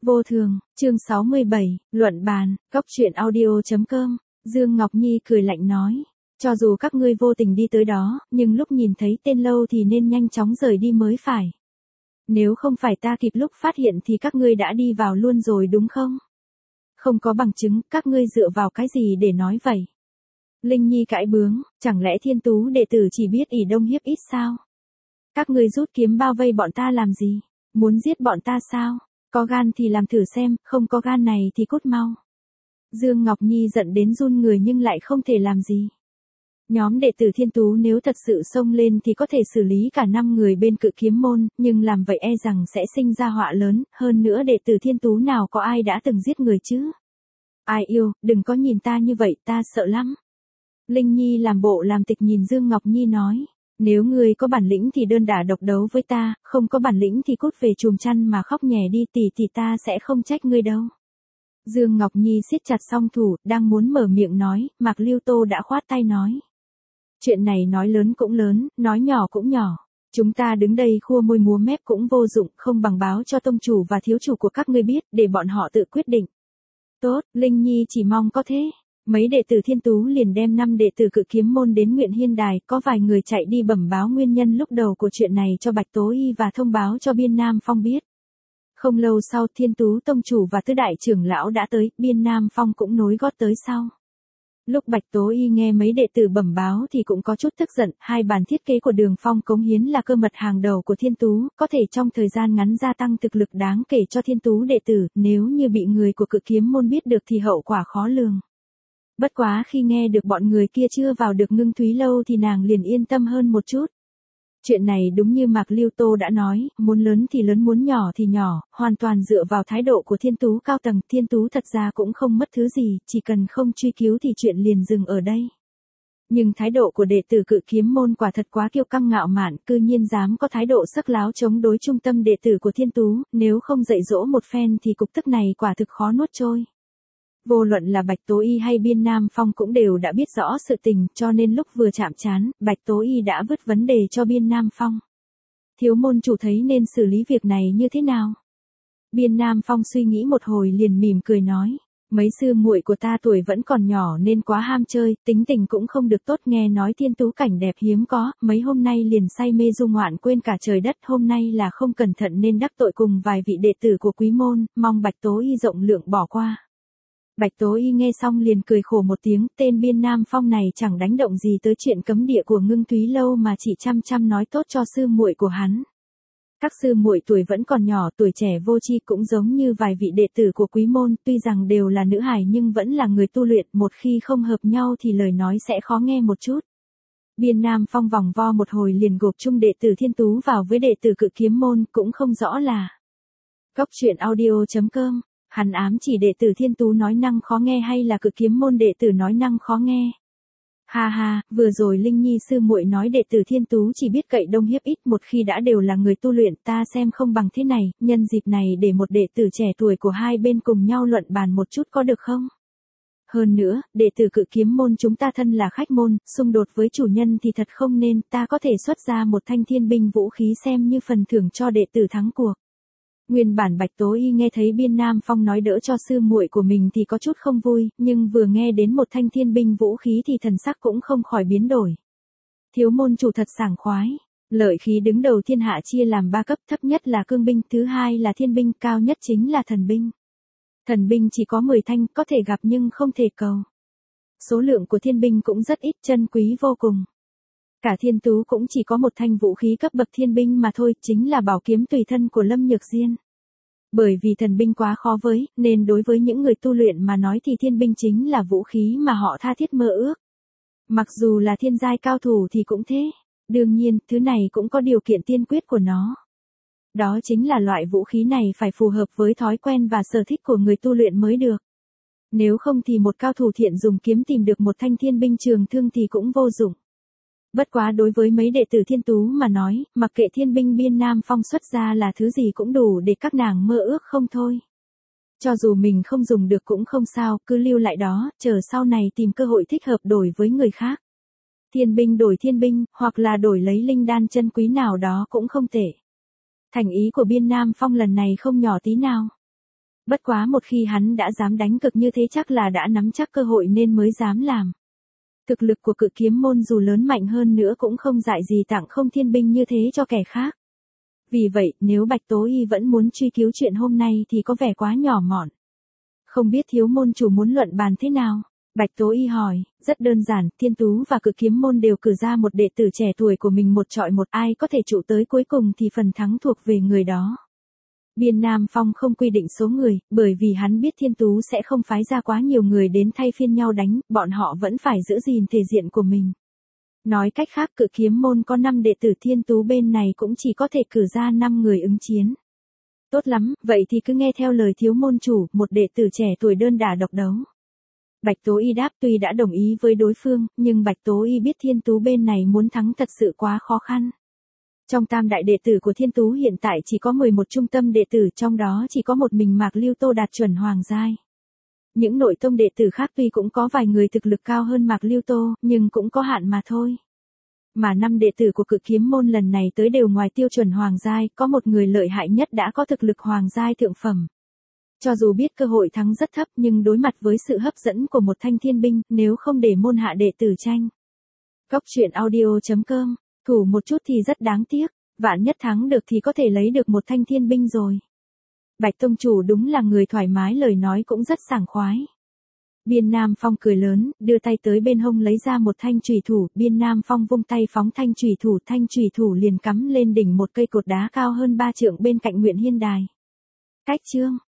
Vô thường, chương 67, luận bàn, góc truyện audio.com, Dương Ngọc Nhi cười lạnh nói. Cho dù các ngươi vô tình đi tới đó, nhưng lúc nhìn thấy tên Lâu thì nên nhanh chóng rời đi mới phải. Nếu không phải ta kịp lúc phát hiện thì các ngươi đã đi vào luôn rồi đúng không? Không có bằng chứng, các ngươi dựa vào cái gì để nói vậy? Linh Nhi cãi bướng, chẳng lẽ Thiên Tú đệ tử chỉ biết ỷ đông hiếp ít sao? Các ngươi rút kiếm bao vây bọn ta làm gì? Muốn giết bọn ta sao? Có gan thì làm thử xem, không có gan này thì cút mau. Dương Ngọc Nhi giận đến run người nhưng lại không thể làm gì. Nhóm đệ tử Thiên Tú nếu thật sự xông lên thì có thể xử lý cả 5 người bên Cự Kiếm môn, nhưng làm vậy e rằng sẽ sinh ra họa lớn, hơn nữa đệ tử Thiên Tú nào có ai đã từng giết người chứ. Ai yêu, đừng có nhìn ta như vậy, ta sợ lắm. Linh Nhi làm bộ làm tịch nhìn Dương Ngọc Nhi nói. Nếu ngươi có bản lĩnh thì đơn đả độc đấu với ta, không có bản lĩnh thì cút về chùm chăn mà khóc nhè đi thì ta sẽ không trách ngươi đâu. Dương Ngọc Nhi siết chặt song thủ, đang muốn mở miệng nói, Mạc Lưu Tô đã khoát tay nói. Chuyện này nói lớn cũng lớn, nói nhỏ cũng nhỏ. Chúng ta đứng đây khua môi múa mép cũng vô dụng, không bằng báo cho tông chủ và thiếu chủ của các ngươi biết, để bọn họ tự quyết định. Tốt, Linh Nhi chỉ mong có thế. Mấy đệ tử Thiên Tú liền đem 5 đệ tử Cự Kiếm môn đến Nguyện Hiên Đài, có vài người chạy đi bẩm báo nguyên nhân lúc đầu của chuyện này cho Bạch Tố Y và thông báo cho Biên Nam Phong biết. Không lâu sau Thiên Tú tông chủ và tứ đại trưởng lão đã tới, Biên Nam Phong cũng nối gót tới sau. Lúc Bạch Tố Y nghe mấy đệ tử bẩm báo thì cũng có chút tức giận, hai bản thiết kế của Đường Phong cống hiến là cơ mật hàng đầu của Thiên Tú, có thể trong thời gian ngắn gia tăng thực lực đáng kể cho Thiên Tú đệ tử, nếu như bị người của Cự Kiếm môn biết được thì hậu quả khó lường. Bất quá khi nghe được bọn người kia chưa vào được Ngưng Thúy Lâu thì nàng liền yên tâm hơn một chút. Chuyện này đúng như Mạc Lưu Tô đã nói, muốn lớn thì lớn muốn nhỏ thì nhỏ, hoàn toàn dựa vào thái độ của Thiên Tú cao tầng. Thiên Tú thật ra cũng không mất thứ gì, chỉ cần không truy cứu thì chuyện liền dừng ở đây. Nhưng thái độ của đệ tử Cự Kiếm môn quả thật quá kiêu căng ngạo mạn, cư nhiên dám có thái độ sắc láo chống đối trung tâm đệ tử của Thiên Tú, nếu không dạy dỗ một phen thì cục tức này quả thực khó nuốt trôi. Vô luận là Bạch Tố Y hay Biên Nam Phong cũng đều đã biết rõ sự tình, cho nên lúc vừa chạm trán, Bạch Tố Y đã vứt vấn đề cho Biên Nam Phong. Thiếu môn chủ thấy nên xử lý việc này như thế nào? Biên Nam Phong suy nghĩ một hồi liền mỉm cười nói, mấy sư muội của ta tuổi vẫn còn nhỏ nên quá ham chơi, tính tình cũng không được tốt, nghe nói Thiên Tú cảnh đẹp hiếm có, mấy hôm nay liền say mê du ngoạn quên cả trời đất, hôm nay là không cẩn thận nên đắc tội cùng vài vị đệ tử của quý môn, mong Bạch Tố Y rộng lượng bỏ qua. Bạch Tố Y nghe xong liền cười khổ một tiếng, tên Biên Nam Phong này chẳng đánh động gì tới chuyện cấm địa của Ngưng Thúy Lâu mà chỉ chăm nói tốt cho sư muội của hắn. Các sư muội tuổi vẫn còn nhỏ, tuổi trẻ vô tri cũng giống như vài vị đệ tử của quý môn, tuy rằng đều là nữ hài nhưng vẫn là người tu luyện, một khi không hợp nhau thì lời nói sẽ khó nghe một chút. Biên Nam Phong vòng vo một hồi liền gộp chung đệ tử Thiên Tú vào với đệ tử Cự Kiếm môn, cũng không rõ là. Góc truyện audio.com. Hắn ám chỉ đệ tử Thiên Tú nói năng khó nghe hay là Cự Kiếm môn đệ tử nói năng khó nghe. Ha ha, vừa rồi Linh Nhi sư muội nói đệ tử Thiên Tú chỉ biết cậy đông hiếp ít, một khi đã đều là người tu luyện, ta xem không bằng thế này, nhân dịp này để một đệ tử trẻ tuổi của hai bên cùng nhau luận bàn một chút có được không? Hơn nữa, đệ tử Cự Kiếm môn chúng ta thân là khách môn, xung đột với chủ nhân thì thật không nên, ta có thể xuất ra một thanh thiên binh vũ khí xem như phần thưởng cho đệ tử thắng cuộc. Nguyên bản Bạch Tố Y nghe thấy Biên Nam Phong nói đỡ cho sư muội của mình thì có chút không vui, nhưng vừa nghe đến một thanh thiên binh vũ khí thì thần sắc cũng không khỏi biến đổi. Thiếu môn chủ thật sảng khoái, lợi khí đứng đầu thiên hạ chia làm 3 cấp, thấp nhất là cương binh, thứ hai là thiên binh, cao nhất chính là thần binh. Thần binh chỉ có 10 thanh, có thể gặp nhưng không thể cầu. Số lượng của thiên binh cũng rất ít, chân quý vô cùng. Cả Thiên Tú cũng chỉ có một thanh vũ khí cấp bậc thiên binh mà thôi, chính là bảo kiếm tùy thân của Lâm Nhược Diên. Bởi vì thần binh quá khó với, nên đối với những người tu luyện mà nói thì thiên binh chính là vũ khí mà họ tha thiết mơ ước. Mặc dù là thiên giai cao thủ thì cũng thế. Đương nhiên, thứ này cũng có điều kiện tiên quyết của nó. Đó chính là loại vũ khí này phải phù hợp với thói quen và sở thích của người tu luyện mới được. Nếu không thì một cao thủ thiện dùng kiếm tìm được một thanh thiên binh trường thương thì cũng vô dụng. Bất quá đối với mấy đệ tử Thiên Tú mà nói, mặc kệ thiên binh Biên Nam Phong xuất ra là thứ gì cũng đủ để các nàng mơ ước không thôi. Cho dù mình không dùng được cũng không sao, cứ lưu lại đó, chờ sau này tìm cơ hội thích hợp đổi với người khác. Thiên binh đổi thiên binh, hoặc là đổi lấy linh đan chân quý nào đó cũng không tệ. Thành ý của Biên Nam Phong lần này không nhỏ tí nào. Bất quá một khi hắn đã dám đánh cực như thế chắc là đã nắm chắc cơ hội nên mới dám làm. Thực lực của Cự Kiếm môn dù lớn mạnh hơn nữa cũng không dại gì tặng không thiên binh như thế cho kẻ khác. Vì vậy, nếu Bạch Tố Y vẫn muốn truy cứu chuyện hôm nay thì có vẻ quá nhỏ mọn. Không biết thiếu môn chủ muốn luận bàn thế nào? Bạch Tố Y hỏi, rất đơn giản, Thiên Tú và Cự Kiếm môn đều cử ra một đệ tử trẻ tuổi của mình một chọi một, ai có thể trụ tới cuối cùng thì phần thắng thuộc về người đó. Biên Nam Phong không quy định số người, bởi vì hắn biết Thiên Tú sẽ không phái ra quá nhiều người đến thay phiên nhau đánh, bọn họ vẫn phải giữ gìn thể diện của mình. Nói cách khác Cự Kiếm môn có 5 đệ tử, Thiên Tú bên này cũng chỉ có thể cử ra 5 người ứng chiến. Tốt lắm, vậy thì cứ nghe theo lời thiếu môn chủ, một đệ tử trẻ tuổi đơn đả độc đấu. Bạch Tố Y đáp, tuy đã đồng ý với đối phương, nhưng Bạch Tố Y biết Thiên Tú bên này muốn thắng thật sự quá khó khăn. Trong tam đại đệ tử của Thiên Tú hiện tại chỉ có 11 trung tâm đệ tử, trong đó chỉ có một mình Mạc Lưu Tô đạt chuẩn hoàng giai. Những nội tông đệ tử khác tuy cũng có vài người thực lực cao hơn Mạc Lưu Tô, nhưng cũng có hạn mà thôi. Mà 5 đệ tử của Cự Kiếm môn lần này tới đều ngoài tiêu chuẩn hoàng giai, có một người lợi hại nhất đã có thực lực hoàng giai thượng phẩm. Cho dù biết cơ hội thắng rất thấp nhưng đối mặt với sự hấp dẫn của một thanh thiên binh, nếu không để môn hạ đệ tử tranh. Cốc truyện audio.com, thủ một chút thì rất đáng tiếc, vạn nhất thắng được thì có thể lấy được một thanh thiên binh rồi. Bạch tông chủ đúng là người thoải mái, lời nói cũng rất sảng khoái. Biên Nam Phong cười lớn, đưa tay tới bên hông lấy ra một thanh chùy thủ, Biên Nam Phong vung tay phóng thanh chùy thủ liền cắm lên đỉnh một cây cột đá cao hơn 3 trượng bên cạnh Nguyện Hiên Đài. Cách chương